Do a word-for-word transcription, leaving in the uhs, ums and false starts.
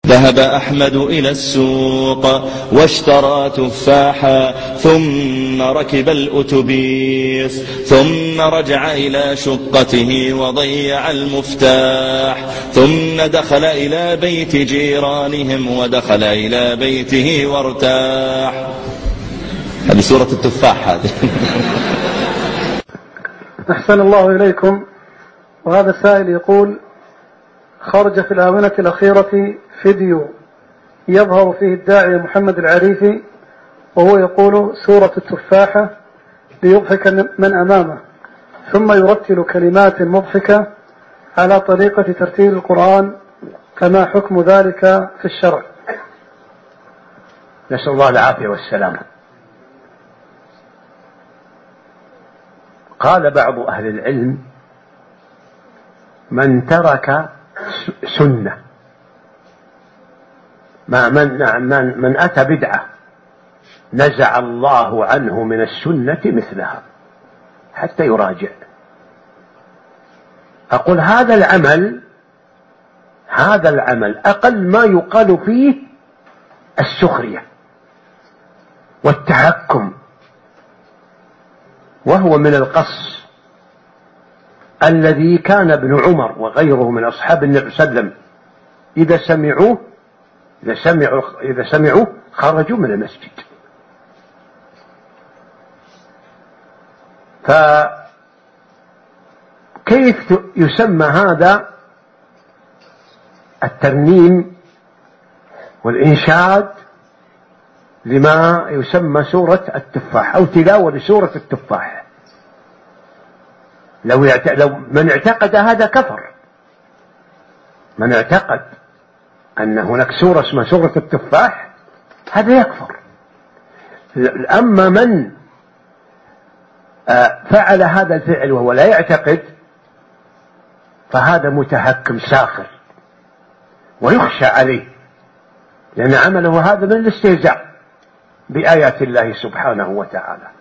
ذهب أحمد إلى السوق واشترى تفاحا، ثم ركب الأتوبيس، ثم رجع إلى شقته وضيع المفتاح، ثم دخل إلى بيت جيرانهم ودخل إلى بيته وارتاح. هذه سورة التفاح هذه. أحسن الله إليكم. وهذا السائل يقول: خرج في الآونة الأخيرة فيديو يظهر فيه الداعية محمد العريفي وهو يقول سورة التفاحة ليضحك من أمامه، ثم يرتل كلمات مضحكة على طريقة ترتيل القرآن، فما حكم ذلك في الشرع؟ نسأل الله العافية والسلامة. قال بعض أهل العلم: من ترك سنة ما من, من, من أتى بدعة نزع الله عنه من السنة مثلها حتى يراجع. أقول هذا العمل هذا العمل أقل ما يقال فيه السخرية والتحكم، وهو من القص الذي كان ابن عمر وغيره من أصحاب النبي صلى الله عليه وسلم إذا سمعوه إذا سمعوا إذا سمعوه خرجوا من المسجد. فكيف يسمى هذا الترنيم والإنشاد لما يسمى سورة التفاح أو تلاوة لسورة التفاح؟ لو, يعت... لو من اعتقد هذا كفر. من اعتقد أن هناك سورة اسمها سورة التفاح هذا يكفر. أما من فعل هذا الفعل وهو لا يعتقد فهذا متحكم ساخر ويخشى عليه، لأن عمله هذا من الاستهزاء بآيات الله سبحانه وتعالى.